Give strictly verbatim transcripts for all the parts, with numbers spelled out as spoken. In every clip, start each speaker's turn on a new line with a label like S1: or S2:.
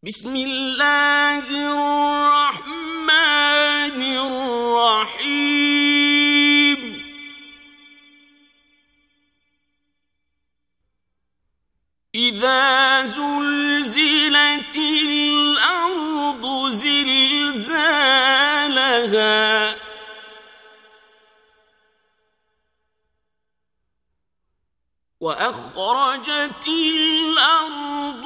S1: بسم الله الرحمن الرحيم إذا زلزلت الأرض زلزالها وأخرجت الأرض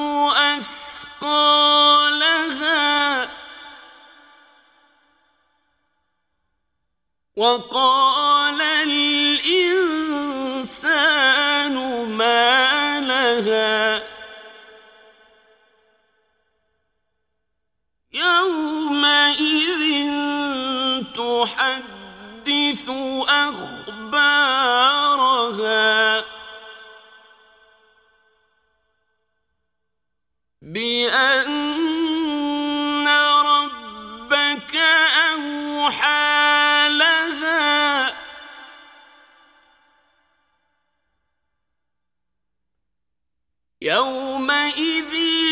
S1: أثقالها وقال الإنسان ما لها يومئذ تحدث أخبارها بأن ربك أوحى لها يومئذ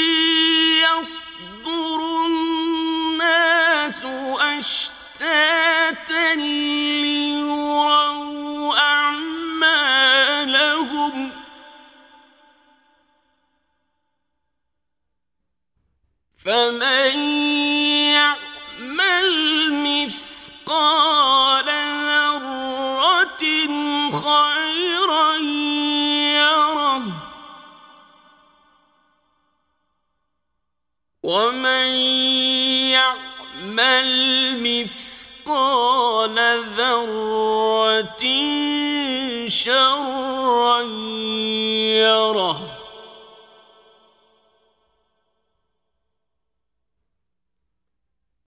S1: يصدر الناس أشتاتا ليروا أعمالهم فمن يعمل مثقال ذرة خيرا يره ومن يعمل مثقال ذرة شرا يره.